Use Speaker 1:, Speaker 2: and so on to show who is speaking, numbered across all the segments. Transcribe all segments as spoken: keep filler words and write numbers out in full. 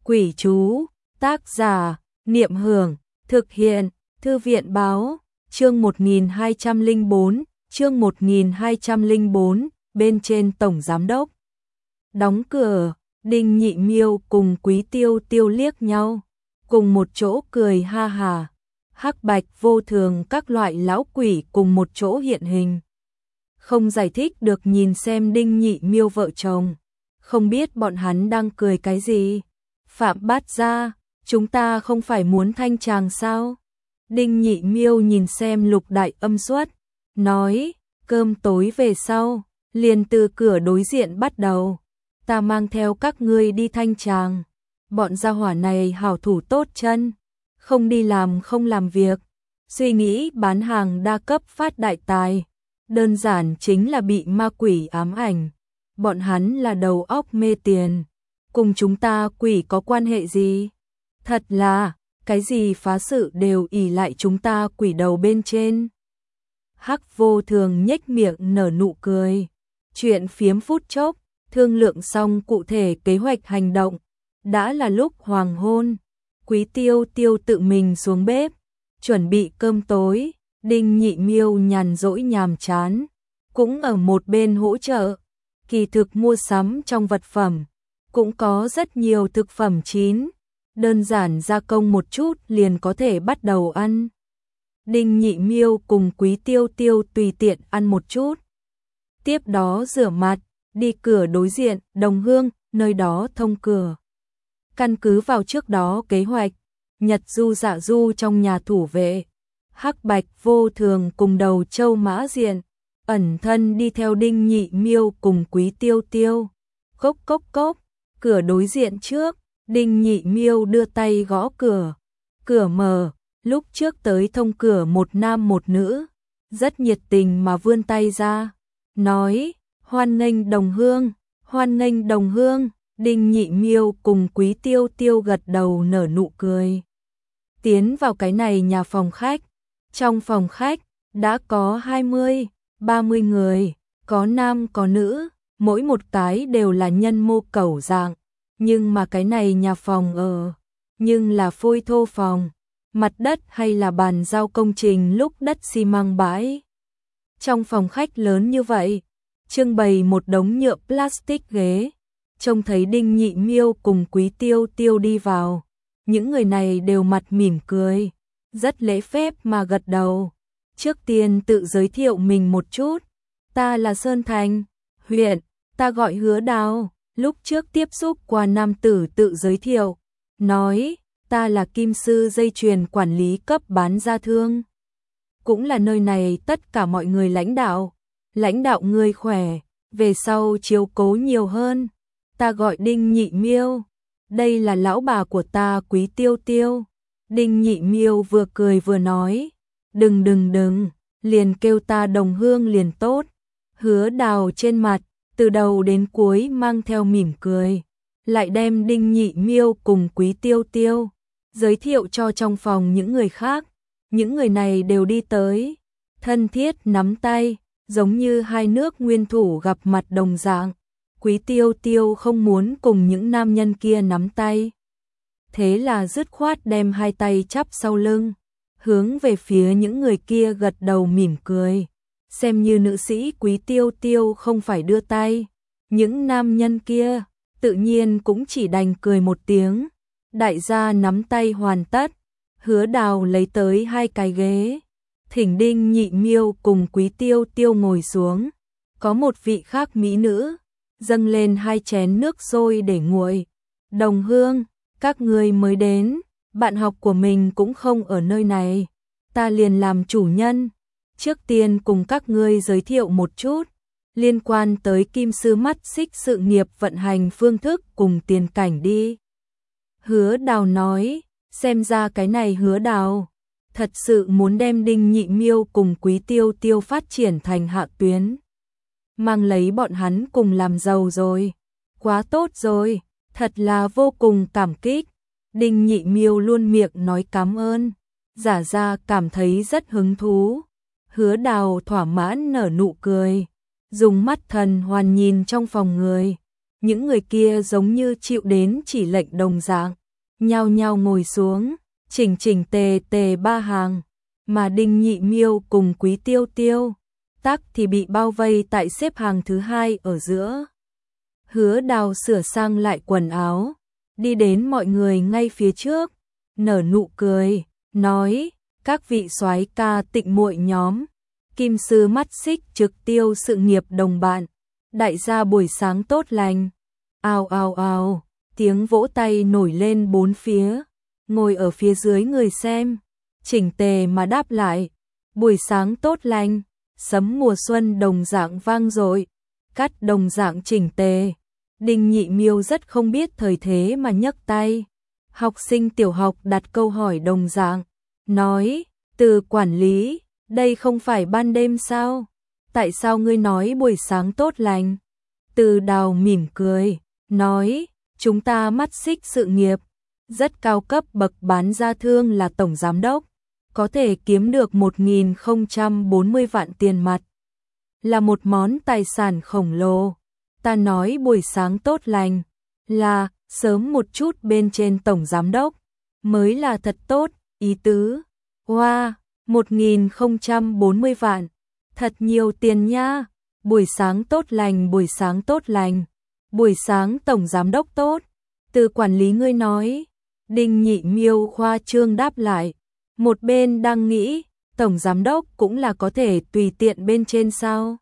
Speaker 1: Quỷ chú, tác giả, Niệm Hưởng, thực hiện, Thư viện báo, chương một nghìn hai trăm lẻ bốn, chương một nghìn hai trăm lẻ bốn, bên trên tổng giám đốc. Đóng cửa, Đinh Nhị Miêu cùng Quý Tiêu Tiêu liếc nhau, cùng một chỗ cười ha hà. Hắc Bạch Vô Thường các loại lão quỷ cùng một chỗ hiện hình. Không giải thích được nhìn xem Đinh Nhị Miêu vợ chồng, không biết bọn hắn đang cười cái gì. Phạm Bát Gia, chúng ta không phải muốn thanh tràng sao? Đinh Nhị Miêu nhìn xem Lục Đại Âm Xuất, nói, cơm tối về sau, liền từ cửa đối diện bắt đầu, ta mang theo các ngươi đi thanh tràng. Bọn gia hỏa này hảo thủ tốt chân, không đi làm không làm việc, suy nghĩ bán hàng đa cấp phát đại tài, đơn giản chính là bị ma quỷ ám ảnh. Bọn hắn là đầu óc mê tiền, cùng chúng ta quỷ có quan hệ gì? Thật là, cái gì phá sự đều ỷ lại chúng ta quỷ đầu bên trên. Hắc Vô Thường nhếch miệng nở nụ cười. Chuyện phiếm phút chốc, thương lượng xong cụ thể kế hoạch hành động. Đã là lúc hoàng hôn, Quý Tiêu Tiêu tự mình xuống bếp, chuẩn bị cơm tối. Đinh Nhị Miêu nhàn rỗi nhàm chán, cũng ở một bên hỗ trợ. Kỳ thực mua sắm trong vật phẩm, cũng có rất nhiều thực phẩm chín, đơn giản gia công một chút liền có thể bắt đầu ăn. Đinh Nhị Miêu cùng Quý Tiêu Tiêu tùy tiện ăn một chút. Tiếp đó rửa mặt, đi cửa đối diện, Đồng Hương, nơi đó thông cửa. Căn cứ vào trước đó kế hoạch, Nhật Du Dạ Du trong nhà thủ vệ, Hắc Bạch Vô Thường cùng Đầu Châu Mã Diện, ẩn thân đi theo Đinh Nhị Miêu cùng Quý Tiêu Tiêu. Cốc cốc cốc, cửa đối diện trước, Đinh Nhị Miêu đưa tay gõ cửa. Cửa mở, lúc trước tới thông cửa một nam một nữ, rất nhiệt tình mà vươn tay ra, nói, hoan nghênh Đồng Hương, hoan nghênh Đồng Hương. Đinh Nhị Miêu cùng Quý Tiêu Tiêu gật đầu nở nụ cười. Tiến vào cái này nhà phòng khách, trong phòng khách đã có hai mươi, ba mươi người, có nam có nữ, mỗi một cái đều là nhân mô cẩu dạng, nhưng mà cái này nhà phòng ở, nhưng là phôi thô phòng, mặt đất hay là bàn giao công trình lúc đất xi măng bãi. Trong phòng khách lớn như vậy, trưng bày một đống nhựa plastic ghế, trông thấy Đinh Nhị Miêu cùng Quý Tiêu Tiêu đi vào, những người này đều mặt mỉm cười, rất lễ phép mà gật đầu. Trước tiên tự giới thiệu mình một chút, ta là Sơn Thành, huyện, ta gọi Hứa Đào. Lúc trước tiếp xúc qua nam tử tự giới thiệu, nói, ta là kim sư dây chuyền quản lý cấp bán ra thương, cũng là nơi này tất cả mọi người lãnh đạo, lãnh đạo người khỏe, về sau chiếu cố nhiều hơn. Ta gọi Đinh Nhị Miêu, đây là lão bà của ta Quý Tiêu Tiêu. Đinh Nhị Miêu vừa cười vừa nói, đừng đừng đừng, liền kêu ta Đồng Hương liền tốt. Hứa Đào trên mặt, từ đầu đến cuối mang theo mỉm cười, lại đem Đinh Nhị Miêu cùng Quý Tiêu Tiêu giới thiệu cho trong phòng những người khác. Những người này đều đi tới, thân thiết nắm tay, giống như hai nước nguyên thủ gặp mặt đồng dạng. Quý Tiêu Tiêu không muốn cùng những nam nhân kia nắm tay, thế là dứt khoát đem hai tay chắp sau lưng, hướng về phía những người kia gật đầu mỉm cười, xem như nữ sĩ Quý Tiêu Tiêu không phải đưa tay. Những nam nhân kia tự nhiên cũng chỉ đành cười một tiếng. Đại gia nắm tay hoàn tất, Hứa Đào lấy tới hai cái ghế, thỉnh Đinh Nhị Miêu cùng Quý Tiêu Tiêu ngồi xuống. Có một vị khác mỹ nữ dâng lên hai chén nước sôi để nguội. Đồng Hương, các ngươi mới đến, bạn học của mình cũng không ở nơi này, ta liền làm chủ nhân. Trước tiên cùng các ngươi giới thiệu một chút, liên quan tới kim sư mắt xích sự nghiệp vận hành phương thức cùng tiền cảnh đi. Hứa Đào nói, xem ra cái này Hứa Đào thật sự muốn đem Đinh Nhị Miêu cùng Quý Tiêu Tiêu phát triển thành hạ tuyến, mang lấy bọn hắn cùng làm giàu rồi. Quá tốt rồi, thật là vô cùng cảm kích. Đinh Nhị Miêu luôn miệng nói cảm ơn, giả ra cảm thấy rất hứng thú. Hứa Đào thỏa mãn nở nụ cười, dùng mắt thần hoàn nhìn trong phòng người, những người kia giống như chịu đến chỉ lệnh đồng dạng, nhao nhao ngồi xuống, chỉnh chỉnh tề tề ba hàng, mà Đinh Nhị Miêu cùng Quý Tiêu Tiêu, Tắc thì bị bao vây tại xếp hàng thứ hai ở giữa. Hứa Đào sửa sang lại quần áo, đi đến mọi người ngay phía trước, nở nụ cười, nói: "Các vị soái ca tịnh muội nhóm, kim sư mắt xích trực tiêu sự nghiệp đồng bạn, đại gia buổi sáng tốt lành." Ào ào ào, tiếng vỗ tay nổi lên bốn phía, ngồi ở phía dưới người xem, chỉnh tề mà đáp lại: "Buổi sáng tốt lành." Sấm mùa xuân đồng dạng vang dội, cắt đồng dạng chỉnh tề. Đinh Nhị Miêu rất không biết thời thế mà nhấc tay. Học sinh tiểu học đặt câu hỏi đồng dạng, nói: "Từ quản lý, đây không phải ban đêm sao? Tại sao ngươi nói buổi sáng tốt lành?" Từ Đào mỉm cười, nói: "Chúng ta mắt xích sự nghiệp, rất cao cấp bậc bán ra thương là tổng giám đốc, có thể kiếm được một nghìn không trăm bốn mươi vạn tiền mặt. Là một món tài sản khổng lồ. Ta nói buổi sáng tốt lành, là sớm một chút bên trên tổng giám đốc, mới là thật tốt, ý tứ." Wow, một nghìn không trăm bốn mươi vạn, thật nhiều tiền nha. Buổi sáng tốt lành, buổi sáng tốt lành, buổi sáng tổng giám đốc tốt. Từ quản lý ngươi nói. Đinh Nhị Miêu khoa trương đáp lại. Một bên đang nghĩ, tổng giám đốc cũng là có thể tùy tiện bên trên sao?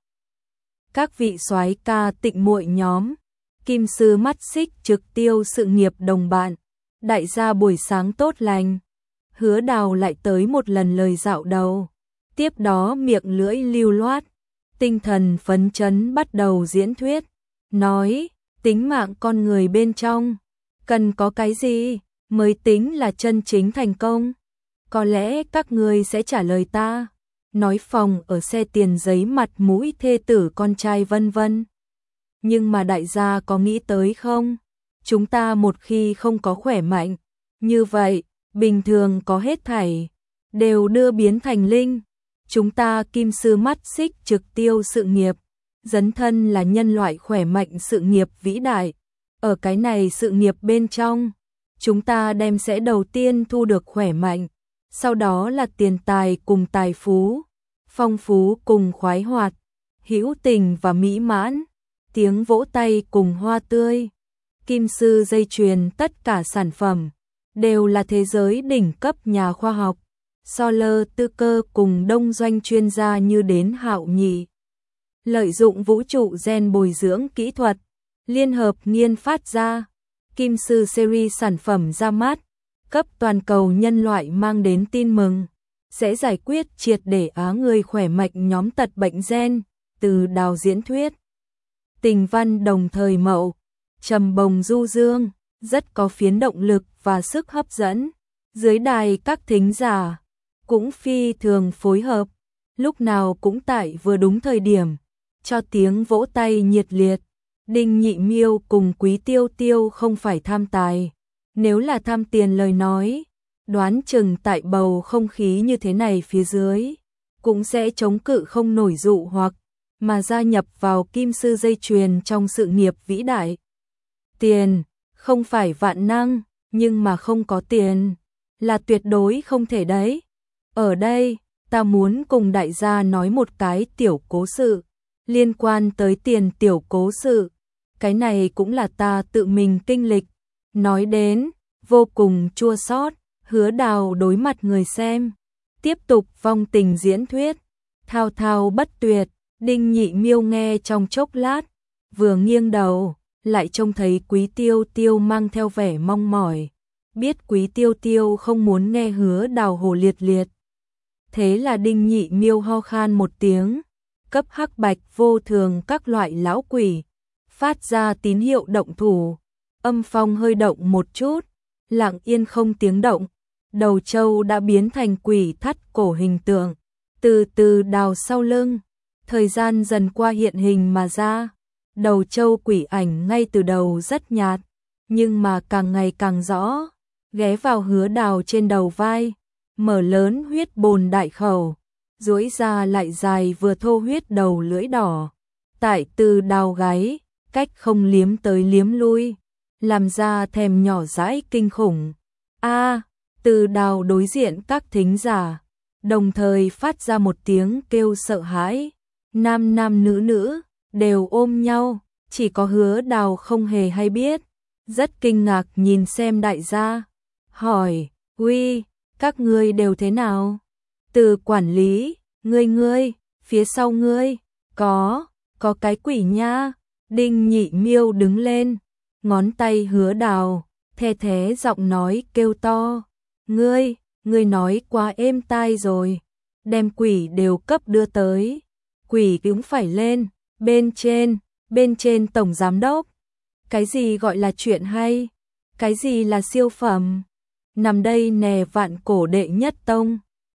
Speaker 1: Các vị soái ca tịnh muội nhóm, kim sư mắt xích trực tiêu sự nghiệp đồng bạn, đại gia buổi sáng tốt lành. Hứa Đào lại tới một lần lời dạo đầu, tiếp đó miệng lưỡi lưu loát, tinh thần phấn chấn bắt đầu diễn thuyết, nói: "Tính mạng con người bên trong, cần có cái gì mới tính là chân chính thành công? Có lẽ các ngươi sẽ trả lời ta, nói phòng ở xe tiền giấy mặt mũi thê tử con trai vân vân. Nhưng mà đại gia có nghĩ tới không? Chúng ta một khi không có khỏe mạnh, như vậy, bình thường có hết thảy, đều đưa biến thành linh. Chúng ta kim sư mắt xích trực tiêu sự nghiệp, dấn thân là nhân loại khỏe mạnh sự nghiệp vĩ đại. Ở cái này sự nghiệp bên trong, chúng ta đem sẽ đầu tiên thu được khỏe mạnh, sau đó là tiền tài cùng tài phú, phong phú cùng khoái hoạt, hữu tình và mỹ mãn, tiếng vỗ tay cùng hoa tươi. Kim sư dây chuyền tất cả sản phẩm, đều là thế giới đỉnh cấp nhà khoa học. Solar tư cơ cùng đông doanh chuyên gia như đến Hạo Nhị. Lợi dụng vũ trụ gen bồi dưỡng kỹ thuật, liên hợp nghiên phát ra. Kim sư series sản phẩm ra mắt, cấp toàn cầu nhân loại mang đến tin mừng, sẽ giải quyết triệt để á người khỏe mạnh nhóm tật bệnh gen. Từ Đào diễn thuyết, tình văn đồng thời mậu, trầm bồng du dương, rất có phiến động lực và sức hấp dẫn. Dưới đài các thính giả cũng phi thường phối hợp, lúc nào cũng tại vừa đúng thời điểm, cho tiếng vỗ tay nhiệt liệt. Đinh Nhị Miêu cùng Quý Tiêu Tiêu không phải tham tài, nếu là tham tiền lời nói, đoán chừng tại bầu không khí như thế này phía dưới, cũng sẽ chống cự không nổi dụ hoặc, mà gia nhập vào kim sư dây chuyền trong sự nghiệp vĩ đại. Tiền, không phải vạn năng, nhưng mà không có tiền, là tuyệt đối không thể đấy. Ở đây, ta muốn cùng đại gia nói một cái tiểu cố sự, liên quan tới tiền tiểu cố sự. Cái này cũng là ta tự mình kinh lịch, nói đến, vô cùng chua xót. Hứa Đào đối mặt người xem, tiếp tục vong tình diễn thuyết, thao thao bất tuyệt. Đinh Nhị Miêu nghe trong chốc lát, vừa nghiêng đầu, lại trông thấy Quý Tiêu Tiêu mang theo vẻ mong mỏi, biết Quý Tiêu Tiêu không muốn nghe Hứa Đào hồ liệt liệt. Thế là Đinh Nhị Miêu ho khan một tiếng, cấp hắc bạch vô thường các loại lão quỷ, phát ra tín hiệu động thủ. Âm phong hơi động một chút, lặng yên không tiếng động, đầu trâu đã biến thành quỷ thắt cổ hình tượng, từ từ đào sau lưng. Thời gian dần qua hiện hình mà ra, đầu trâu quỷ ảnh ngay từ đầu rất nhạt, nhưng mà càng ngày càng rõ, ghé vào Hứa Đào trên đầu vai, mở lớn huyết bồn đại khẩu, duỗi ra lại dài vừa thô huyết đầu lưỡi đỏ, tại Từ Đào gáy, cách không liếm tới liếm lui, làm ra thèm nhỏ dãi kinh khủng. A, Từ Đào đối diện các thính giả, đồng thời phát ra một tiếng kêu sợ hãi. Nam nam nữ nữ đều ôm nhau, chỉ có Hứa Đào không hề hay biết, rất kinh ngạc nhìn xem đại gia, hỏi: "Uy, các ngươi đều thế nào?" Từ quản lý: "Ngươi ngươi, phía sau ngươi có có cái quỷ nha." Đinh Nhị Miêu đứng lên, ngón tay Hứa Đào, the thế giọng nói kêu to: "Ngươi, ngươi nói quá êm tai rồi, đem quỷ đều cấp đưa tới. Quỷ cũng phải lên, bên trên, bên trên tổng giám đốc. Cái gì gọi là chuyện hay? Cái gì là siêu phẩm? Nằm đây nè vạn cổ đệ nhất tông."